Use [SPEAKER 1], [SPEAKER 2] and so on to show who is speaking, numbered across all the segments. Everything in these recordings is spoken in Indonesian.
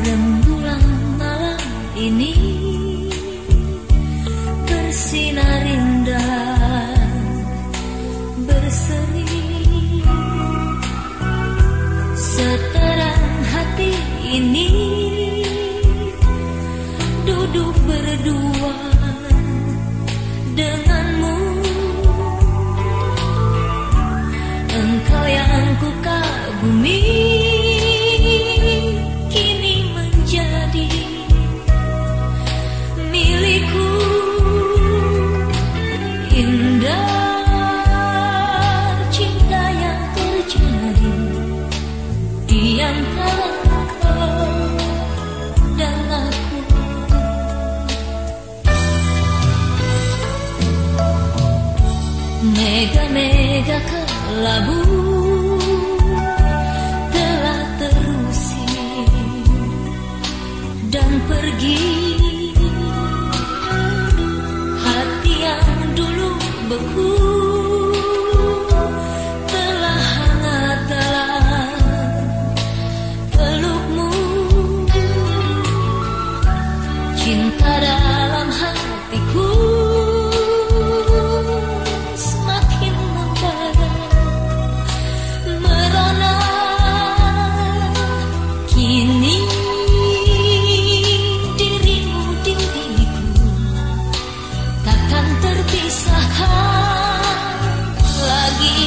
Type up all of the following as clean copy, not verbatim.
[SPEAKER 1] Rembulan malam ini bersinar indah, berseri. Seterang hati ini duduk berdua denganmu. Engkau yang ku kagumi kini menjadi milikku. Indah cinta yang terjadi di antara kau dan aku. Mega-mega kelabu telah terusir dan pergi. Hati yang dulu beku telah hangat dalam pelukmu. Cinta dalam hatiku semakin membara, merana. Kini dirimu diriku takkan terpisahkan lagi.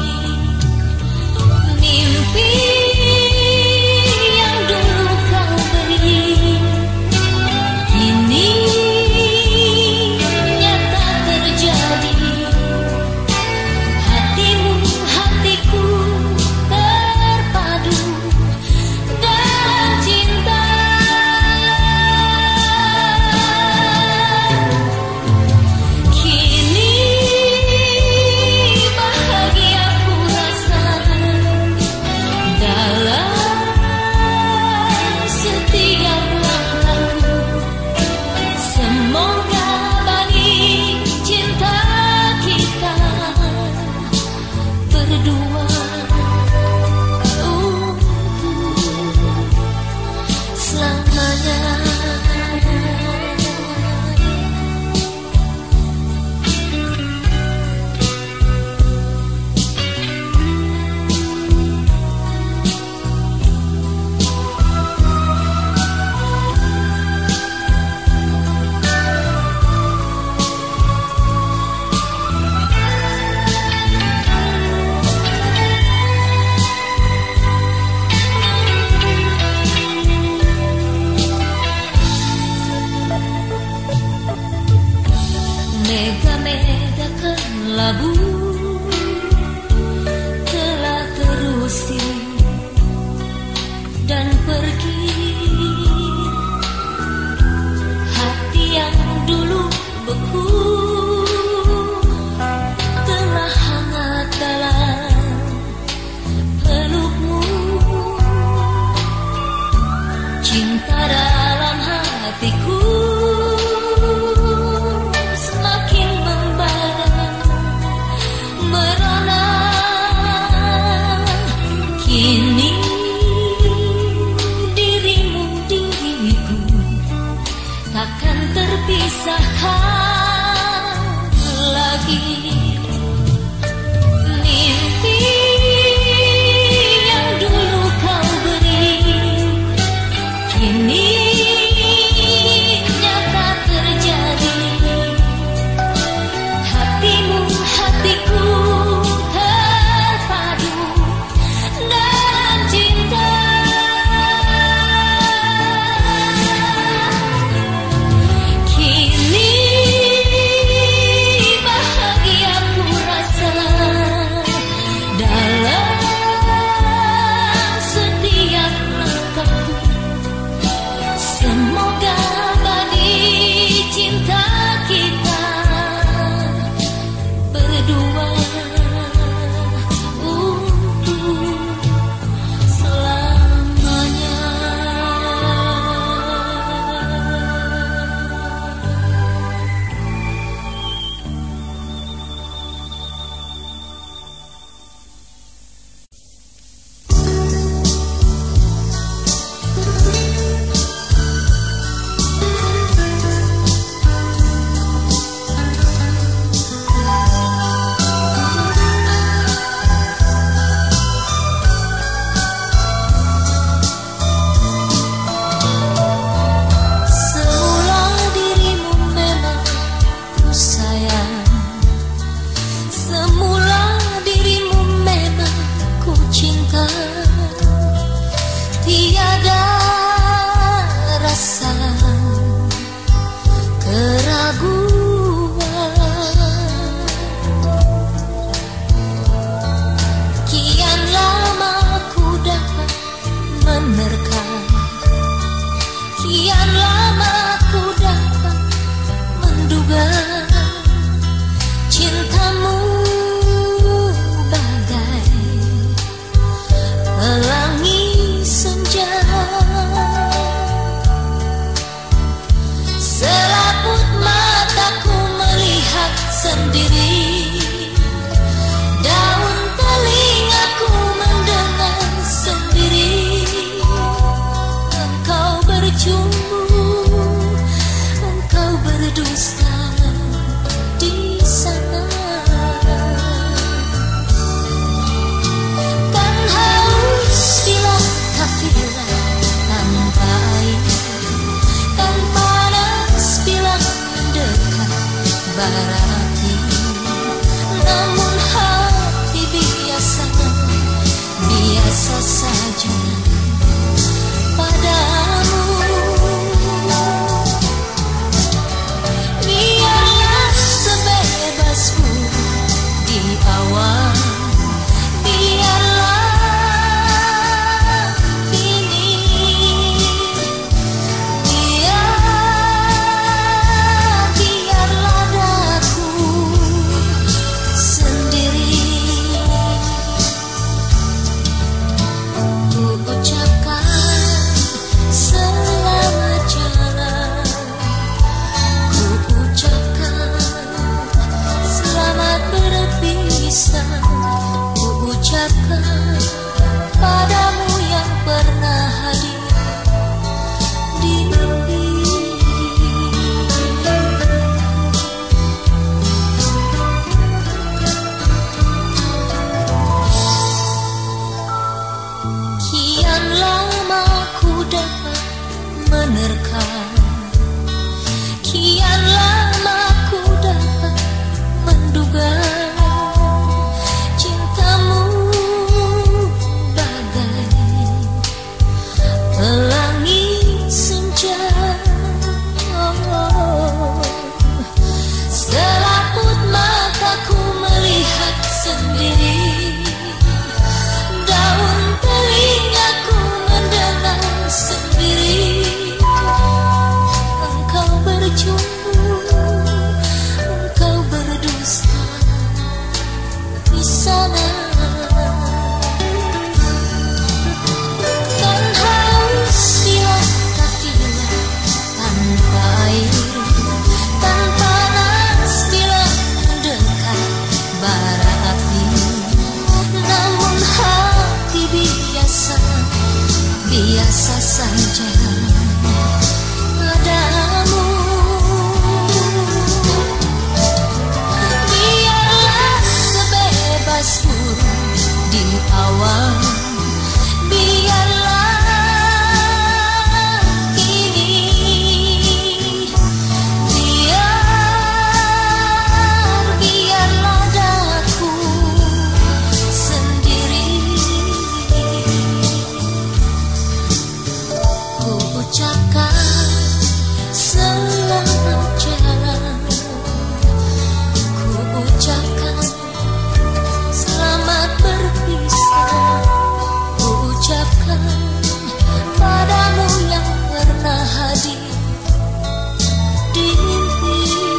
[SPEAKER 1] Mimpi yang dulu kau beri kini nyata terjadi. Hatimu hatiku terpadu dalam cinta. Kini bahagia ku rasa dalam setiap langkahku. Semoga bani cinta kita berdua untuk selamanya. Mega-mega kelabu telah terusir dan pergi. Hati yang dulu beku telah hangat dalam pelukmu. Cinta dalam hatiku semakin membara, merana. Kini dirimu diriku takkan terpisahkan lagi. Mimpi yang dulu kau beri kini nyata terjadi. Hatimu hatiku terpadu dalam cinta. Kini bahagia ku rasa dalam setiap langkahku. bara api. Namun hati biasa saja padamu. Biarlah sebebasmu di awan, biarlah kini, biarlah daku sendiri. Ku ucapkan selamat jalan, ku ucapkan selamat berpisah, ku ucapkan padamu yang pernah hadir di mimpi. Kian lama ku dapat menerka, kian lama ku dapat menduga cintamu bagai pelangi senja. Selaput mataku melihat sendiri, daun telingaku mendengar sendiri. Engkau bercumbu, engkau berdusta di sana. Kan haus bila kafilah tanpa air, kan panas bila mendekat bara api. Namun hati biasa saja padamu. Biarlah sebebas burung di awan, biarlah kini, biarlah daku sendiri. Ku ucapkan selamat jalan, ku ucapkan selamat berpisah, ku ucapkan padamu yang pernah hadir di mimpi.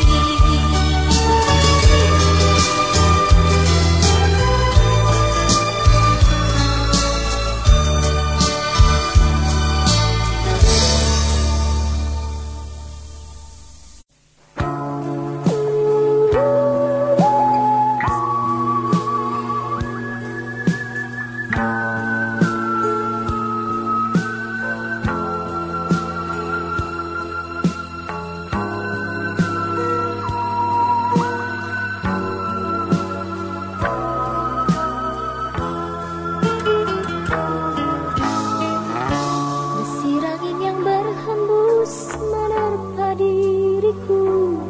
[SPEAKER 1] Desir angin yang berhembus menerpa diriku,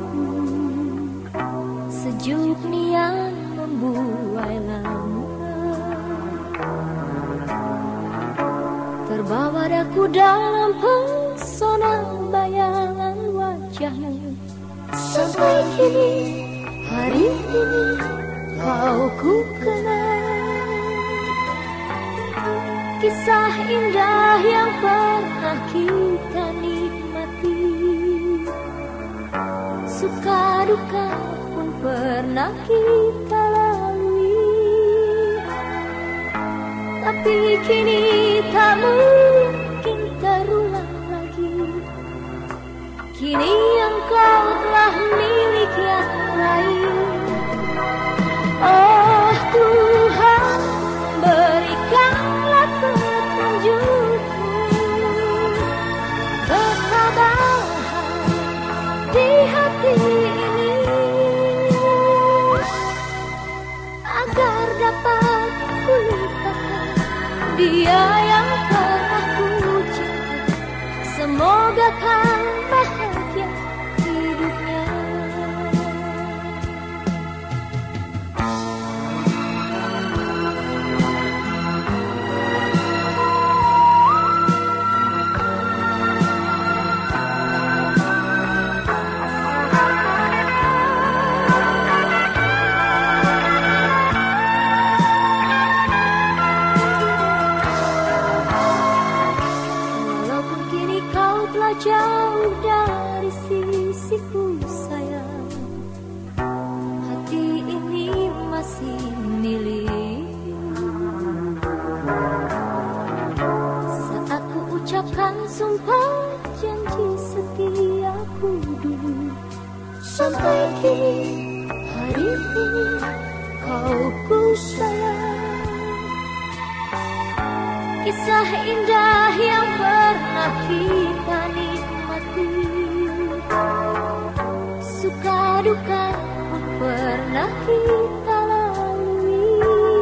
[SPEAKER 1] sejuk niat membuai lamunan. Terbawa daku dalam pesona bayangan wajahmu. Sampai kini, hari ini kau ku kenal. Kisah indah yang pernah kita nikmati, suka duka pun pernah kita lalui. Tapi kini tak mungkin terulang lagi. Kini engkau telah milik yang lain. Oh Tuhan, berikanlah petunjukmu, ketabahan di hati ini, agar dapat kulupakan dia yang pernah ku cinta. Semoga kan bahagia hidupnya. telah jauh dari sisiku sayang, hati ini masih milikmu. Saat ku ucapkan sumpah janji setiaku dulu, sampai kini hari ini kau ku sayang. Kisah indah yang pernah kita nikmati, suka duka pun pernah kita lalui,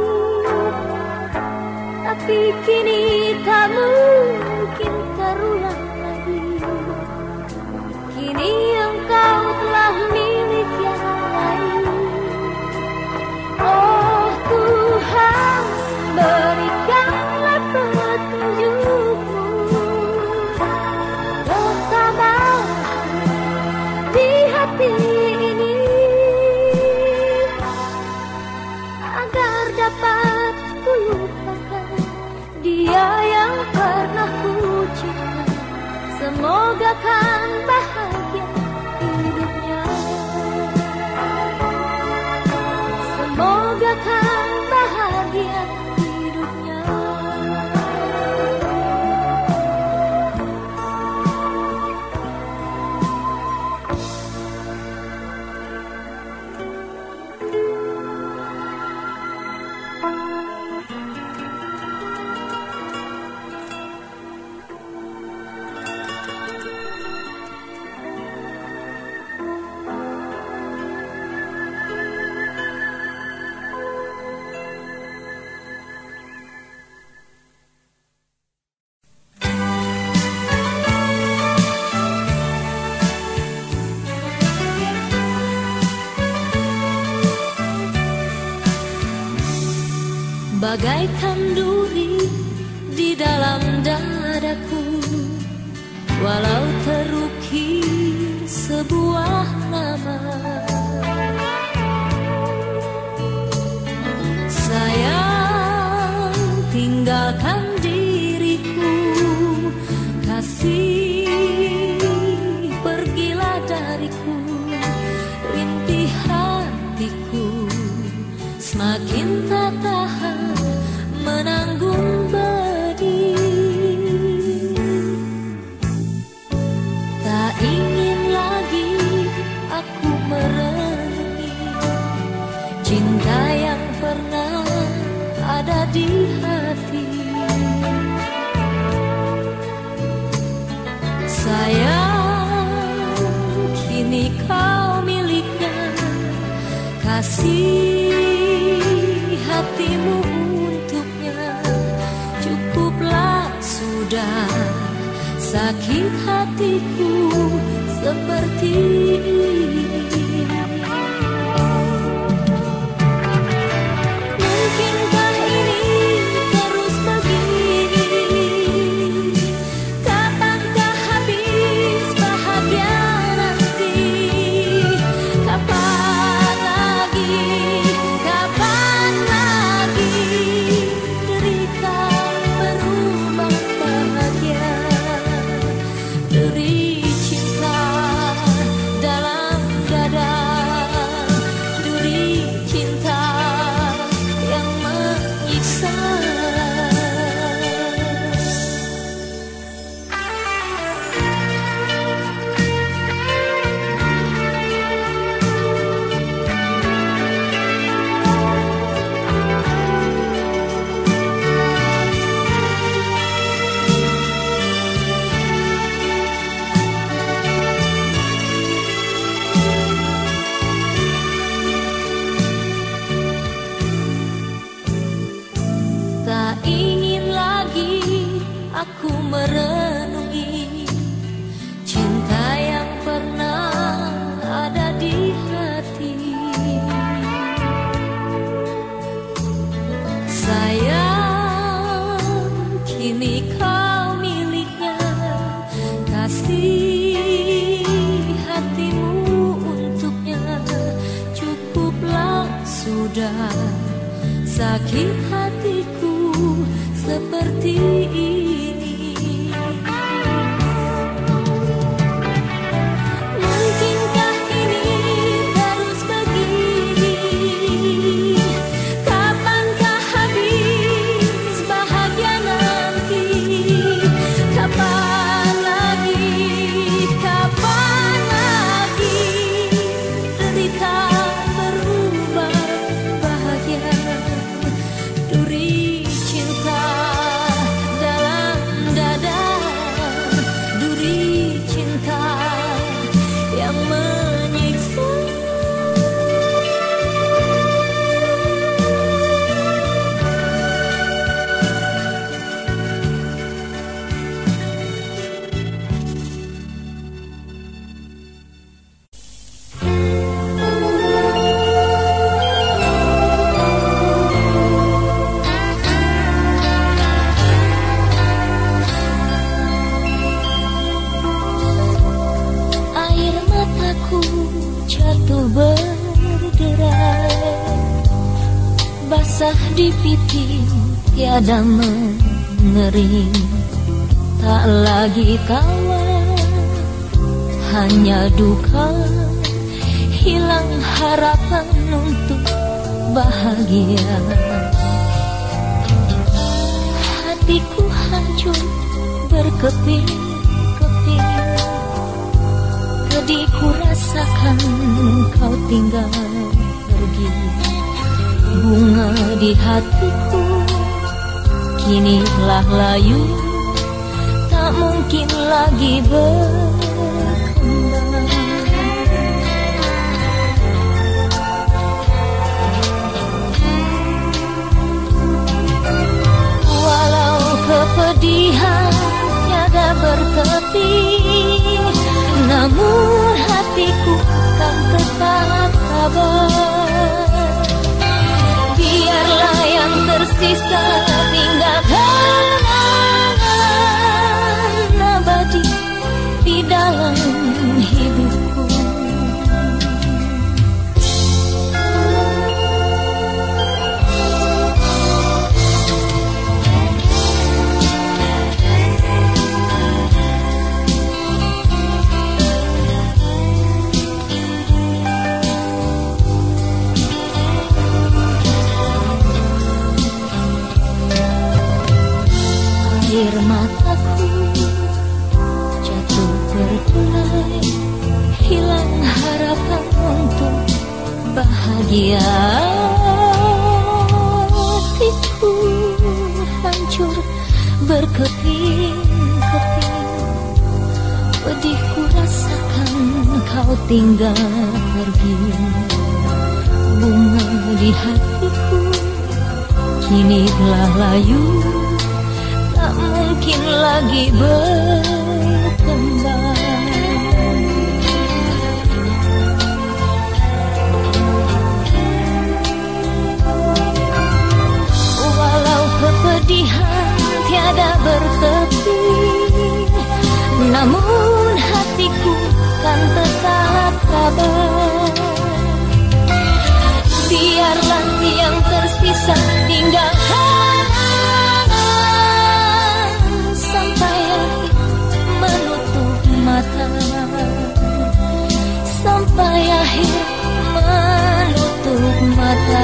[SPEAKER 1] tapi kini tak mungkin terulang lagi. Kini engkau telah milik yang lain. Oh Tuhan, berikanlah petunjukmu, bertahan di hati ini, agar dapat ku lupakan dia yang pernah ku cinta. Semoga kan bahagia hidupnya, semoga kan bahagia hidupnya. Bagaikan duri di dalam dadaku, walau terukir sebuah nama. Sayang, tinggalkan diriku, kasih pergilah dariku. Rintih hatiku semakin tak tahan menanggung pedih. Tak ingin lagi aku merenungi cinta yang pernah ada di hati. Sayang, kini kau miliknya, kasih hatimu untuknya. Cukuplah sudah, sakit hatiku seperti ini. Mungkinkah ini terus begini? Kapankah habis bahagia nanti? Kapan lagi? Kapan lagi derita berubah bahagia? Duri cinta dalam dada, duri cinta yang menyiksa. Tak ingin lagi aku merenungi cinta yang pernah ada di hati. Sayang, kini kau miliknya, kasih hatimu untuknya. Cukuplah sudah, sakit hatiku seperti ini.
[SPEAKER 2] basah di pipi tiada mengering, tak lagi tawa, hanya duka, hilang harapan untuk bahagia. Hatiku hancur berkeping-keping, pedihku rasakan kau tinggal pergi. Bunga di hatiku kini telah layu, tak mungkin lagi berkembang. Walau kepedihan tiada bertepi, namun hatiku kan tetap sabar. Biarlah yang tersisa tinggal kenangan abadi di dalam hidupku. Air mataku jatuh berdulai, hilang harapan untuk bahagia. Hatiku hancur berkeping-keping, pedihku rasakan kau tinggal pergi. Bunga di hatiku kini telah layu, tak mungkin lagi berkembang. Walau kepedihan tiada bertepi, namun hatiku kan tetap sabar. Biarlah yang tersisa tinggal sampai akhir menutup mata, sampai akhir menutup mata.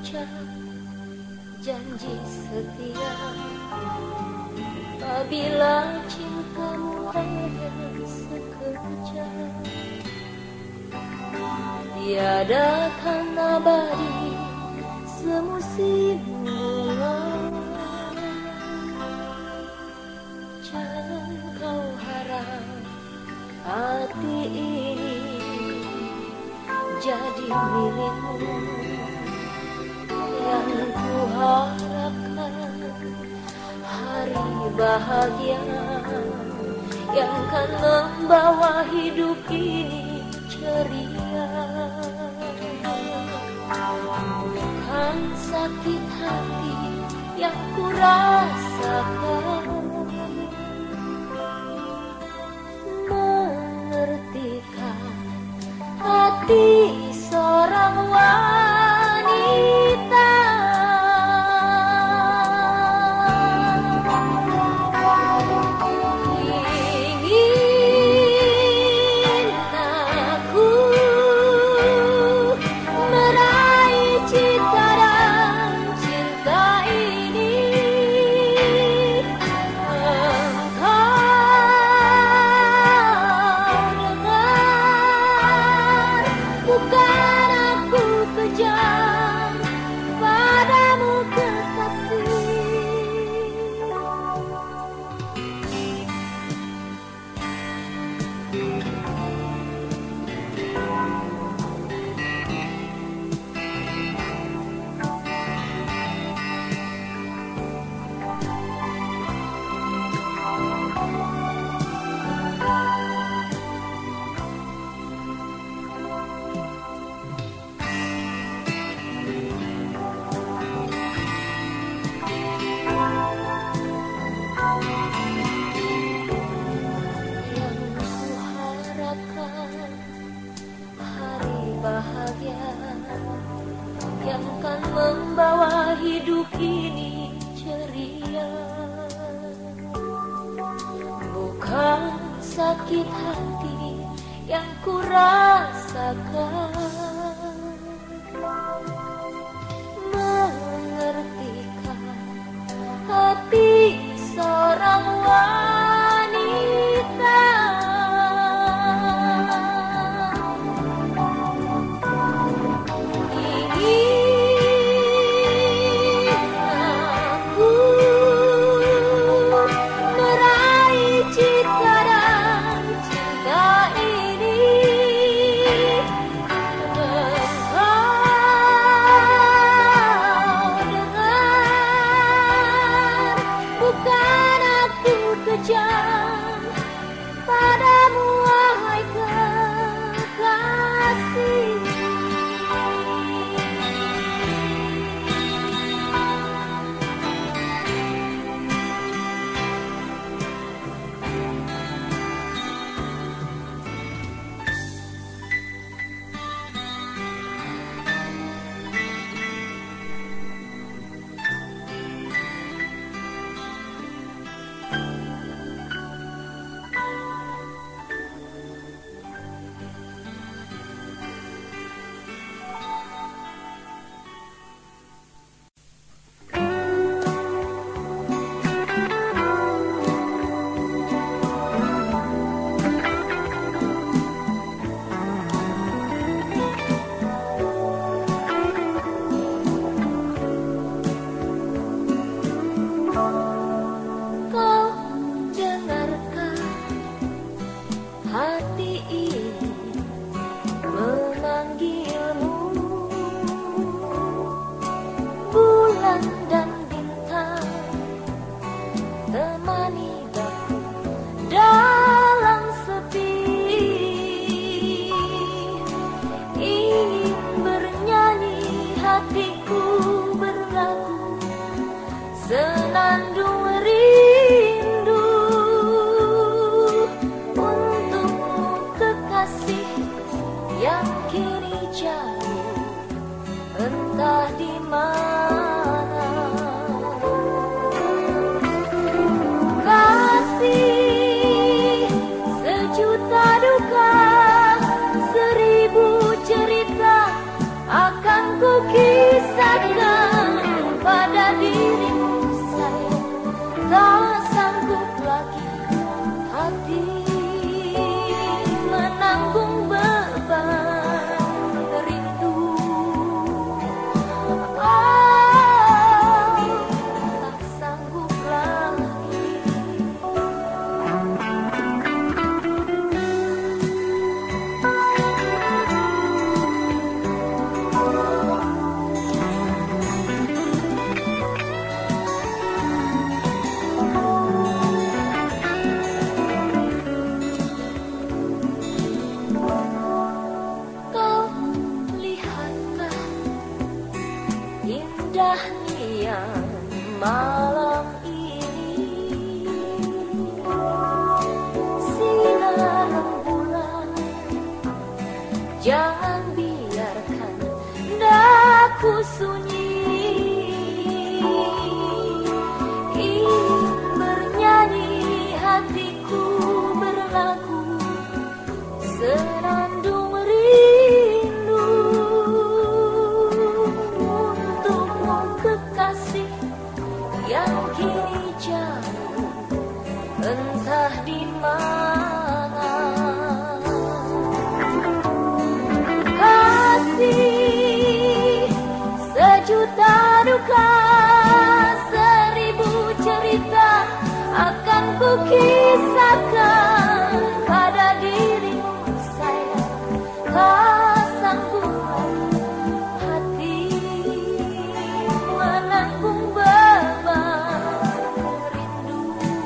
[SPEAKER 2] ucap janji setia. Apabila cintamu hanya sekejap, tiada kan abadi semusim bunga. Jangan kau harap hati ini jadi milikmu. Yang ku harapkan hari bahagia yang kan membawa hidup ini ceria. Bukan sakit hati yang ku rasakan, mengertikan hati seorang wanita. Ingin aku meraih citaran cinta ini. Engkau dengar, bukan aku kejam padamu kekasih. Yang kuharapkan hari bahagia yang kan membawa hidup ini ceria. Bukan sakit hati yang ku rasakan, mengertikan hati seorang wanita. Ingin aku meraih citaran cinta ini. Engkau dengar, bukan aku kejam padamu wahai kekasih. Kau dengarkan hati ini memanggilmu. Bulan dan bintang temani daku dalam sepi. Ingin bernyanyi hatiku berlagu senandung rindu untukmu kekasih yang kini jauh entah di mana. indahnya malam ini, sinar rembulan, jangan biarkan daku sunyi. Ingin bernyanyi, hatiku berlagu, senandung rindu untukmu kekasih yang kini jauh entah di mana. Kasih sejuta duka, seribu cerita akan kukisahkan pada dirimu sayang. Tak sanggup hati menanggung beban rindu.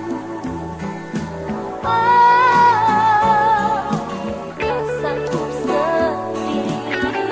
[SPEAKER 2] Oh, tak sanggup sendiri.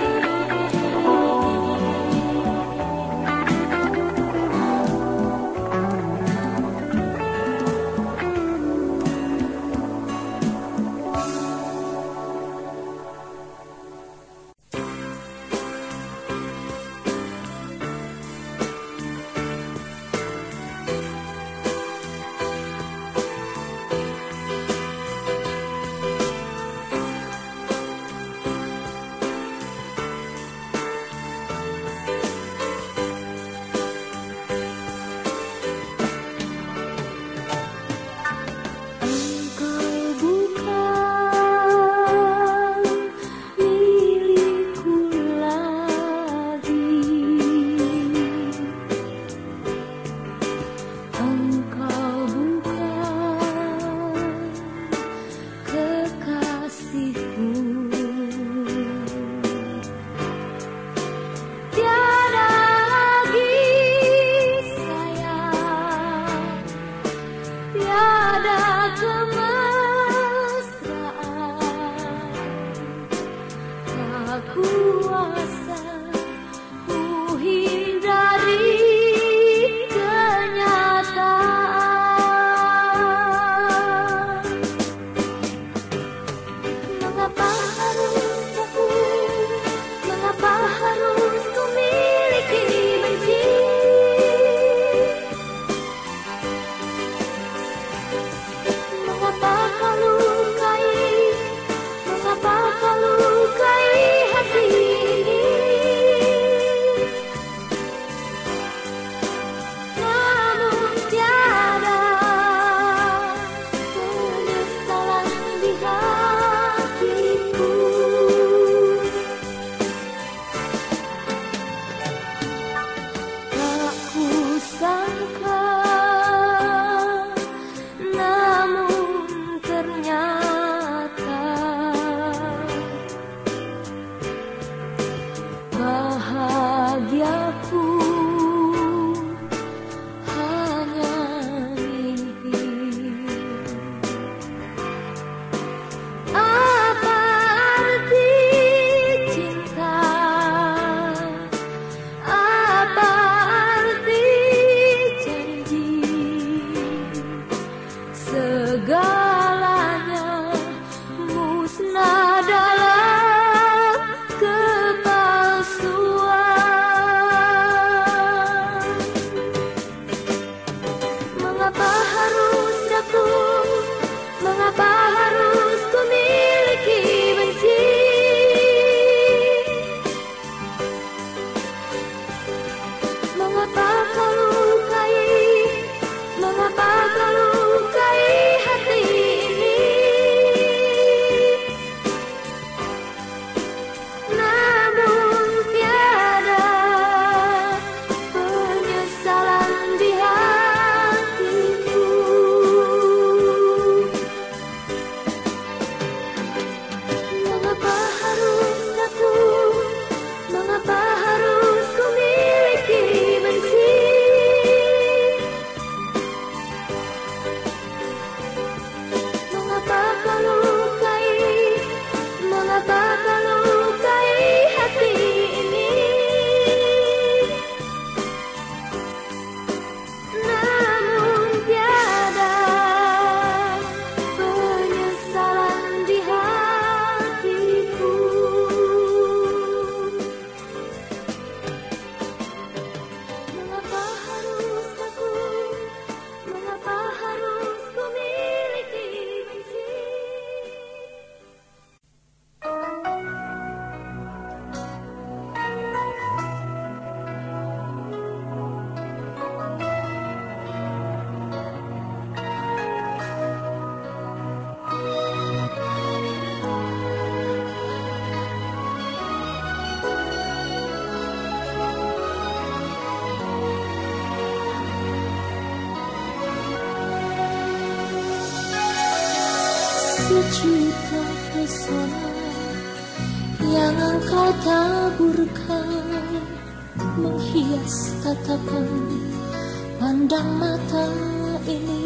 [SPEAKER 1] sejuta pesona yang engkau taburkan, menghias tatapan pandang mata ini.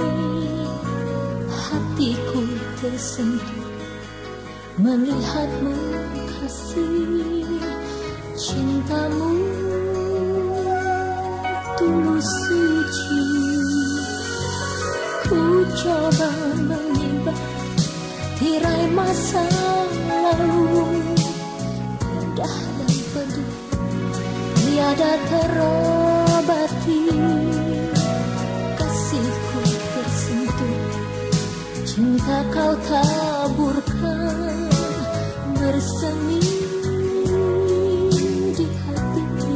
[SPEAKER 1] Hatiku tersentuh melihatmu kasih, cintamu tulus suci. Ku coba menimba tirai masa lalu, indah dan pedih tiada terobati. Kasihku tersentuh, cinta kau taburkan, bersemi di hatiku.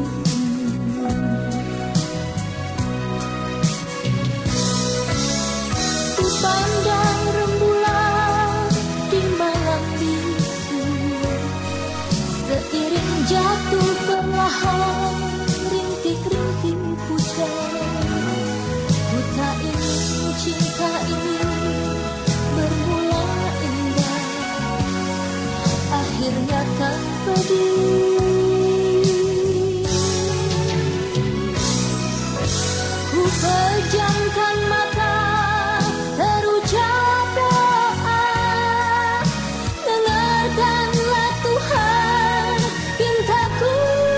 [SPEAKER 1] Ku pandang rembulan di malam bisu, seiring jatuh perlahan rintik-rintik hujan. Ku tak ingin cinta ini bermula indah, akhirnya kan pedih. Ku pejamkan mata, terucap doa, dengarkanlah Tuhan pintaku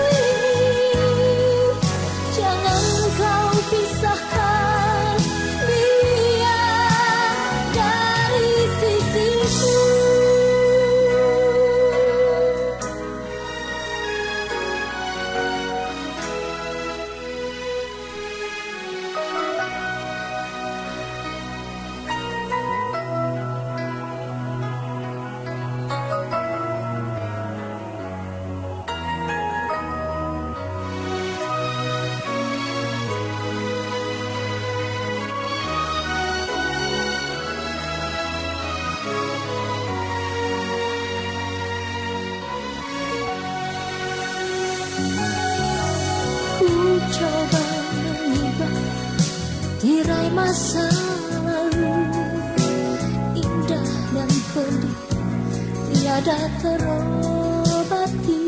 [SPEAKER 1] ini. Jangan kau pisahkan dia dari sisiku. Ku coba menimba tirai masa lalu, indah dan pedih tiada terobati.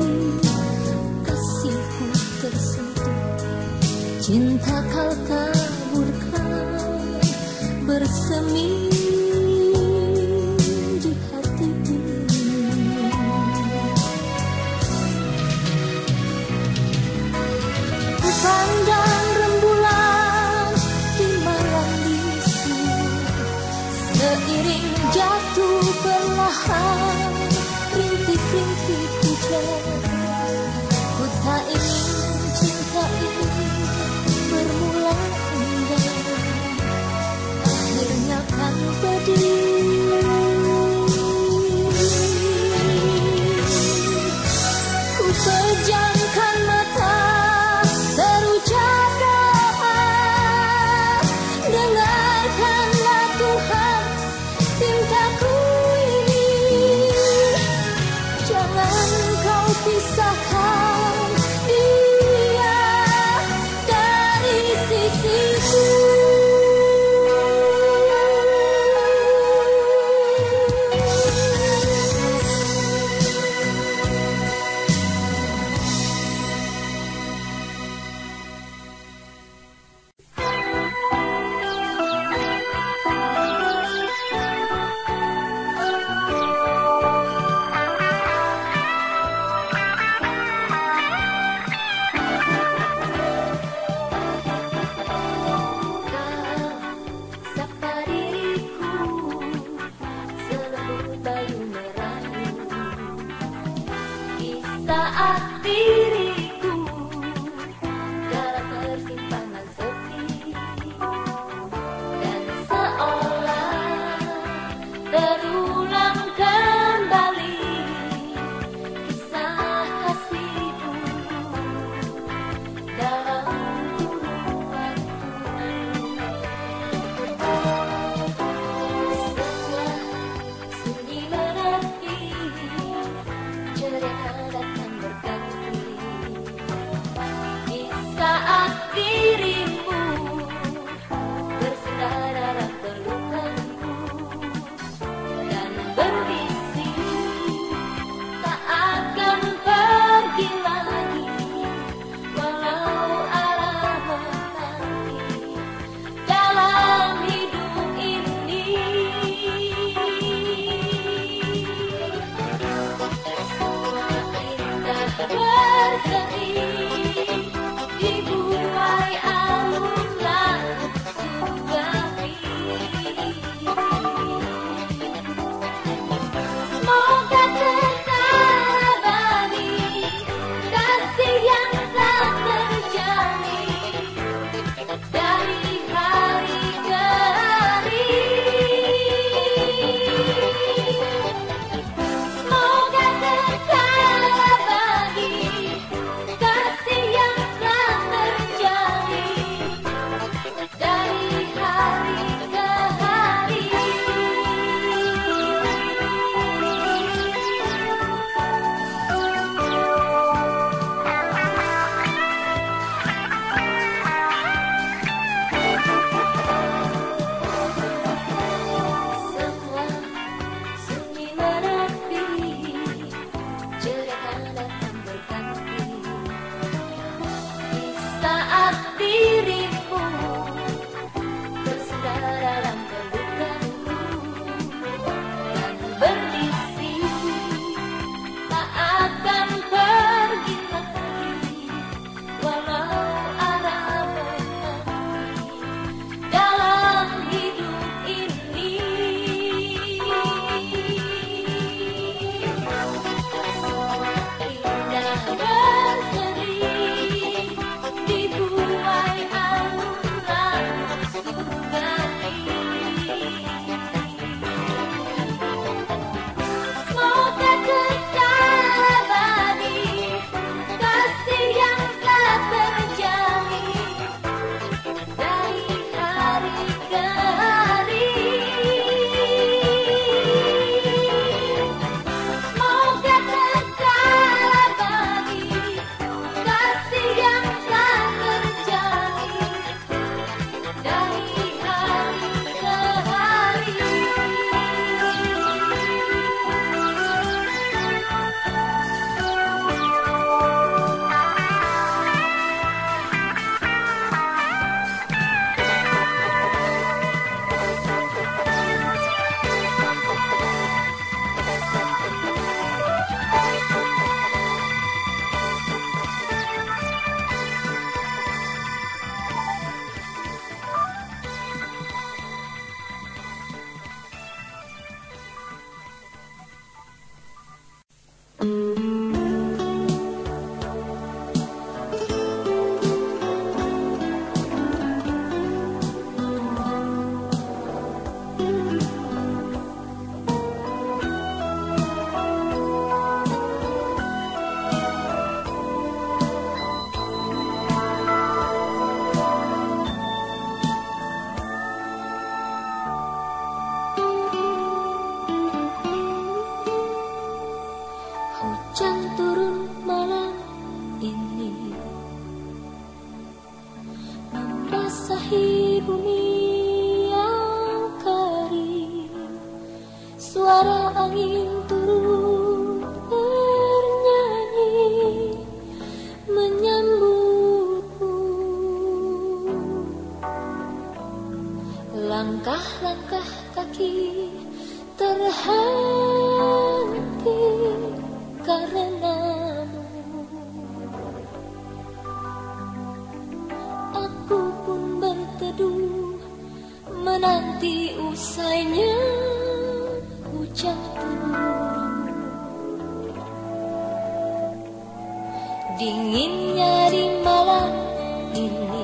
[SPEAKER 1] Kasihku tersentuh, cinta kau taburkan, bersemi di hatiku. Pandang rembulan di malam bisu, seiring jatuh perlahan rintik-rintik hujan. Ku tak ingin cinta ini bermula indah, akhirnya kan bumi yang kering, suara angin turut bernyanyi menyambutmu. Langkah-langkah kaki terhenti karenamu. Aku pun berteduh menanti usainya hujan turun. Dinginnya di malam ini,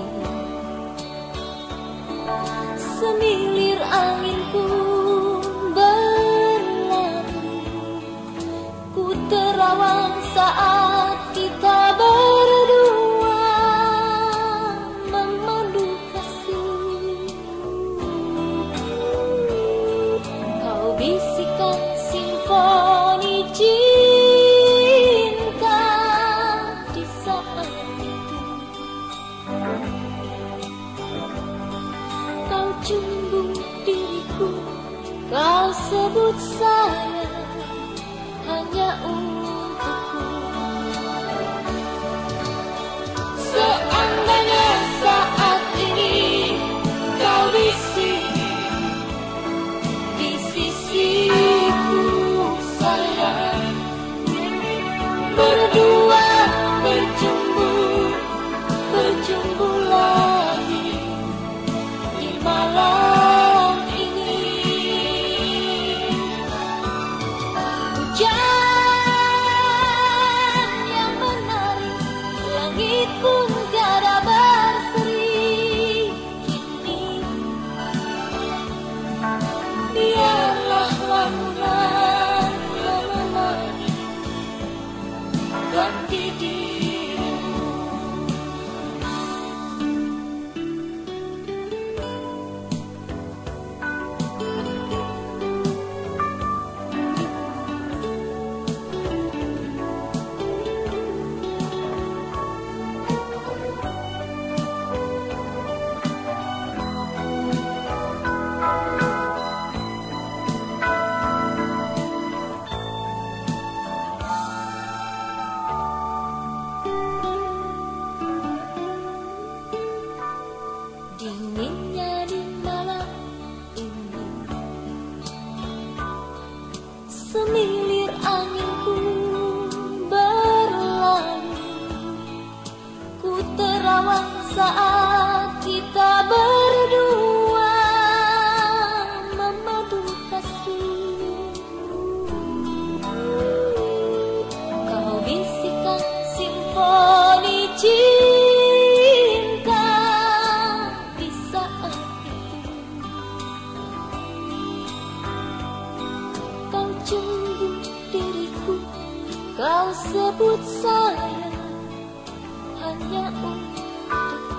[SPEAKER 1] semilir angin pun berlalu. Ku terawang saat kita berdua memandu kasih. Kau bisikan simfoni cinta di saat itu. Kau cumbu diriku, kau sebut saya hanya untukku. Seandainya saat ini kau di sini, di sisiku sayang, berdua berjumpa lagi di malam ini. Hujan yang menarik, langit pun tiada berseri. Kini biarlah lamunan menemani ganti dirimu. Dinginnya di malam ini, semilir angin pun berlalu. Ku terawang saat kita berdua memadu kasih. Kau bisikan simfoni cinta di saat itu. Kau cumbu diriku, kau sebut saya hanya untukku.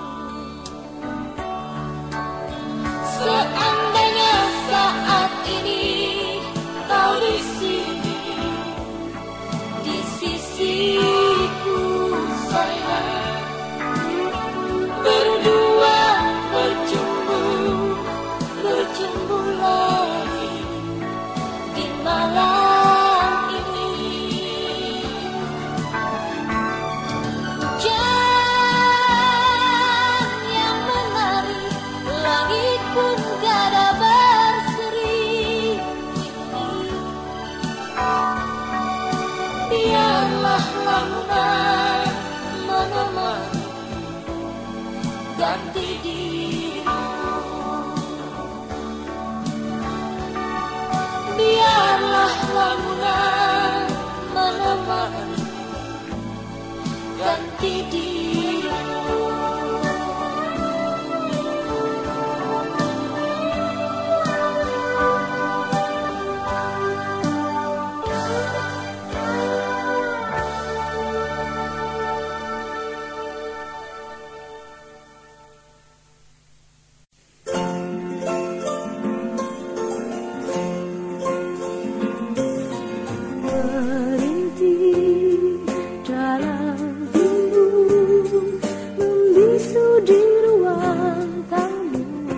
[SPEAKER 1] Seandainya saat ini kau di sini, di sisiku sayang, berdua berjumpa lagi di malam ini. Hujan yang menarik, langit pun tiada berseri. Biarlah lamunan menemani ganti dirimu. Biarlah lamunan menemani ganti dirimu. Merintih dalam rimbu, membisu di ruang tamu.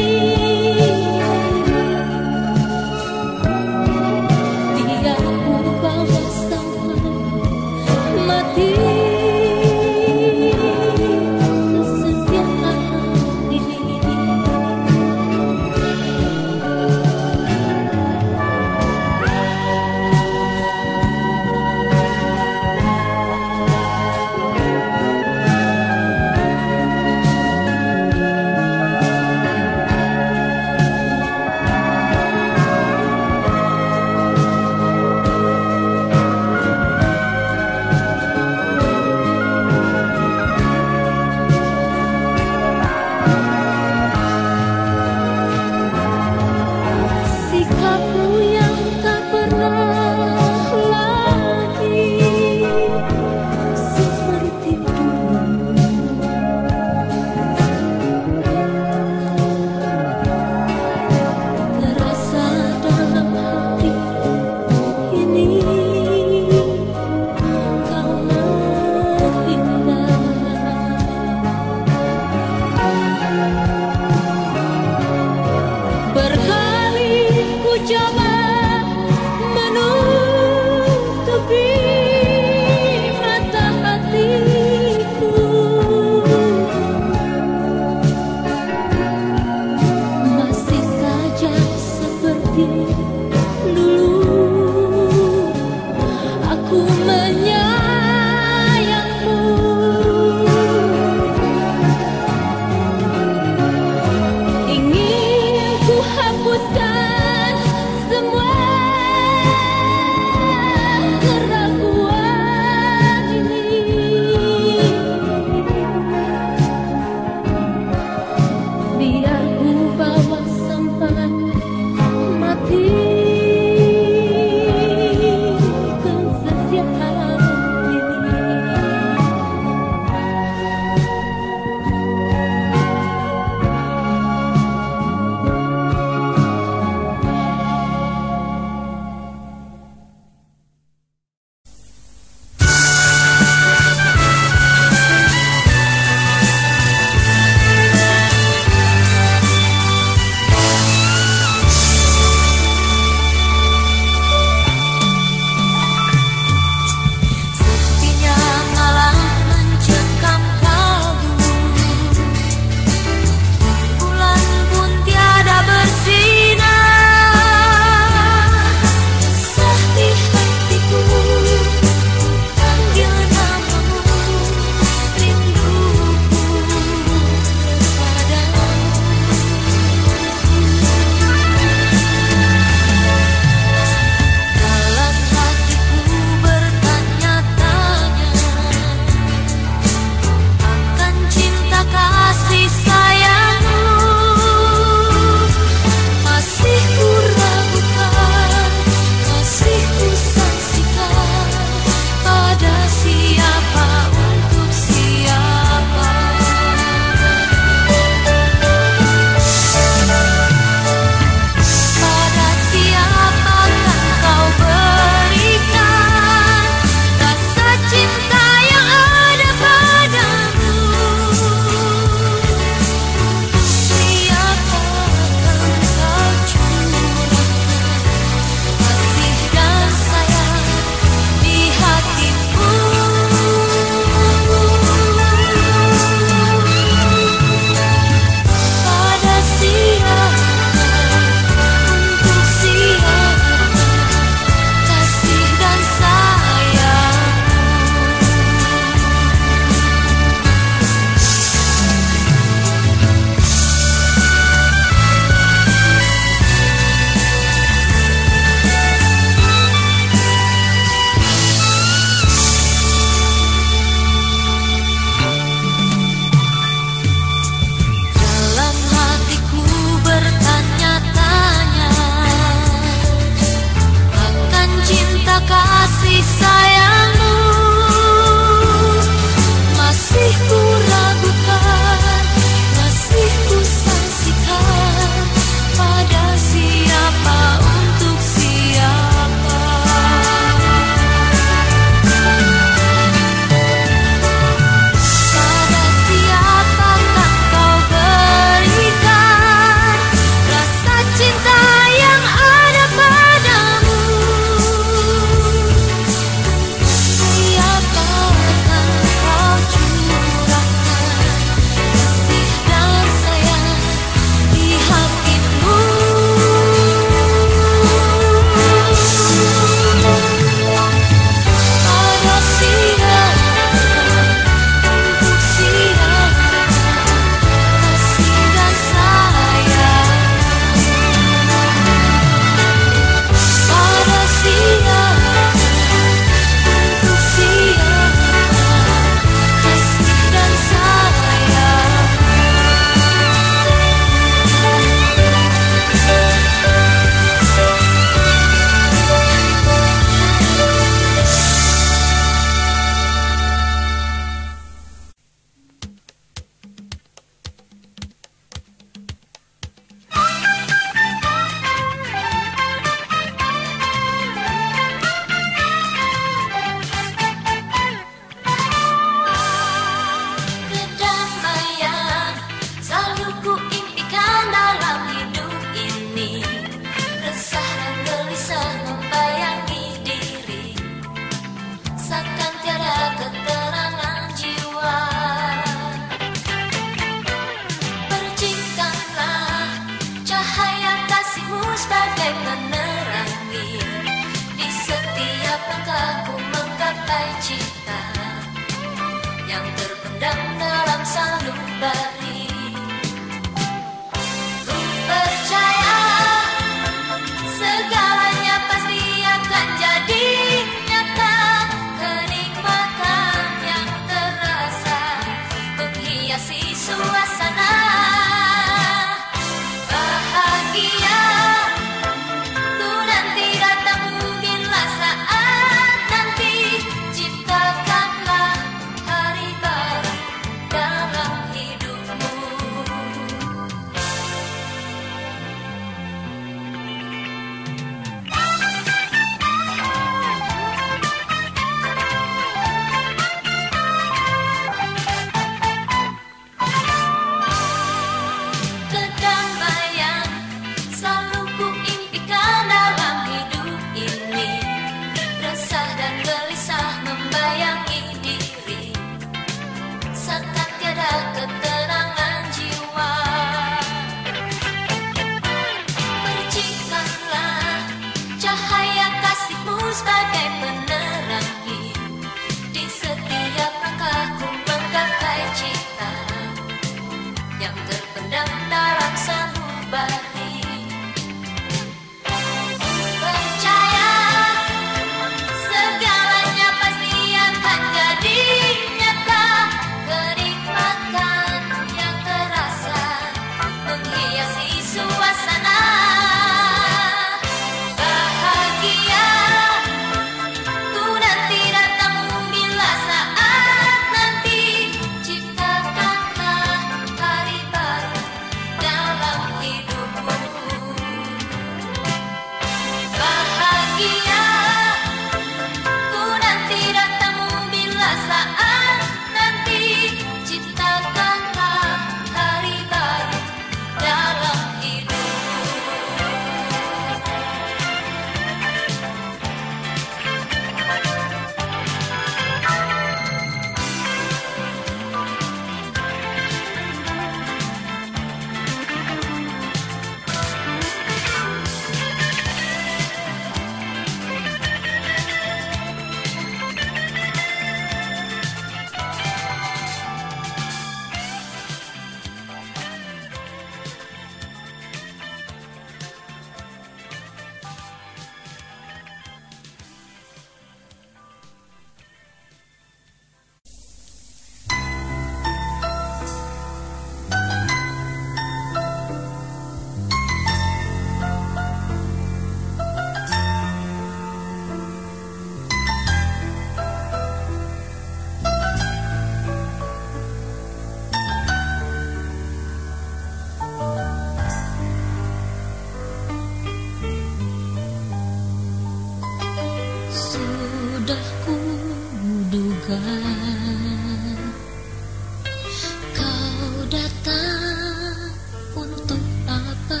[SPEAKER 3] Kau datang untuk apa?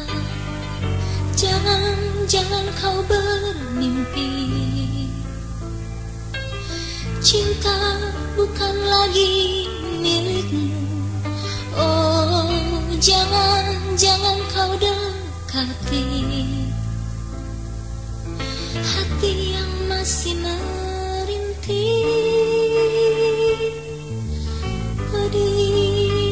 [SPEAKER 3] Jangan kau bermimpi. Cinta bukan lagi milikmu. Oh, jangan kau dekati hati yang masih merintih pedih.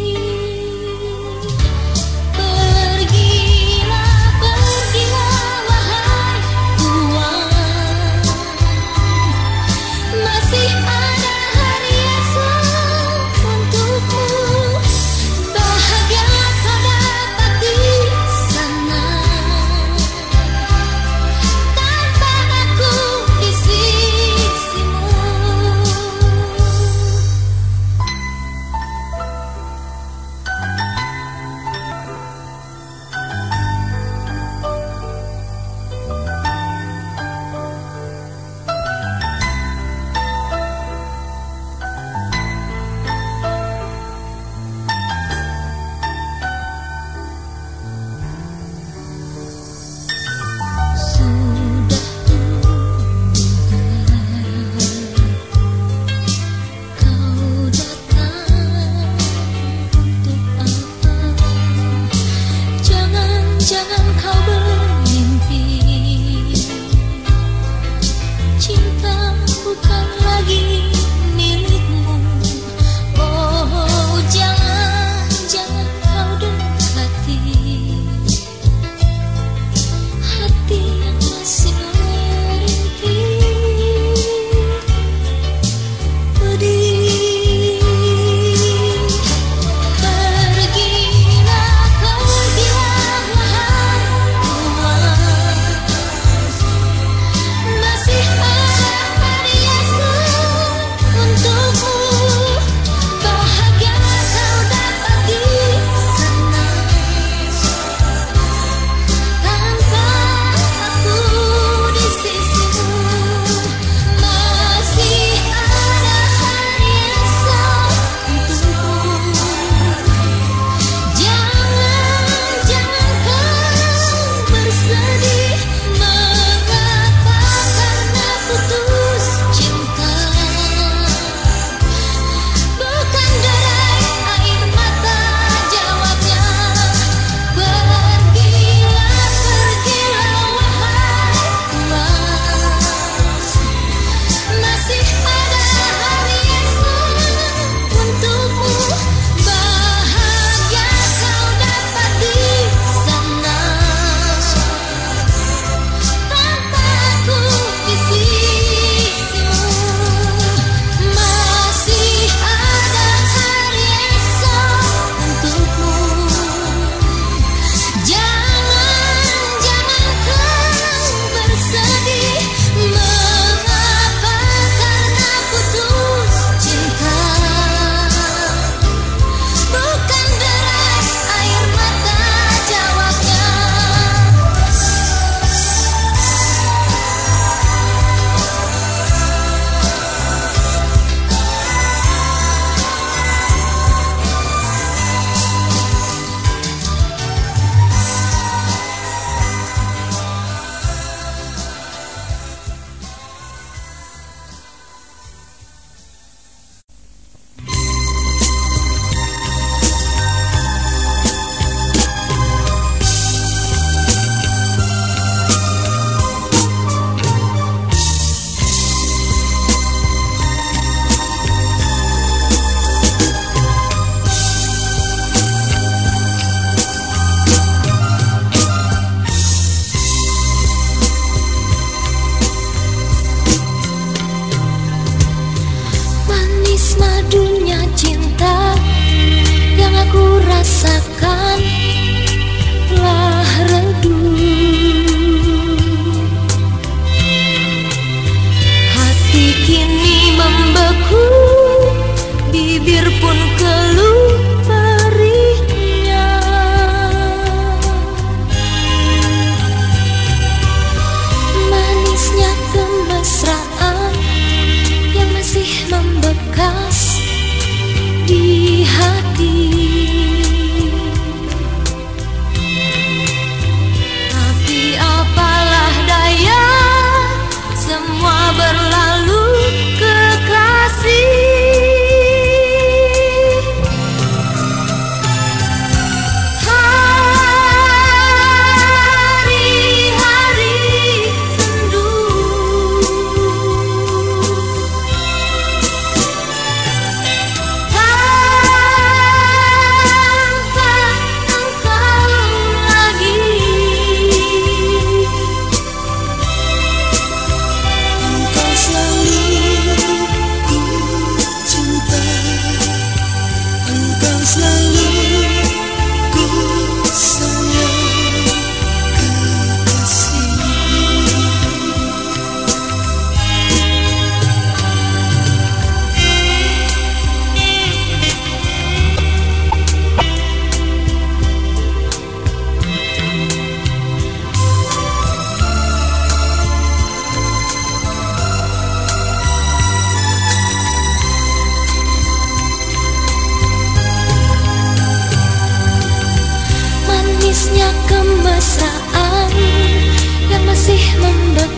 [SPEAKER 2] rasakan telah redup. Hati kini membeku, bibir pun keluh perihnya. Manisnya kemesraan yang masih membeku
[SPEAKER 3] masih membeku.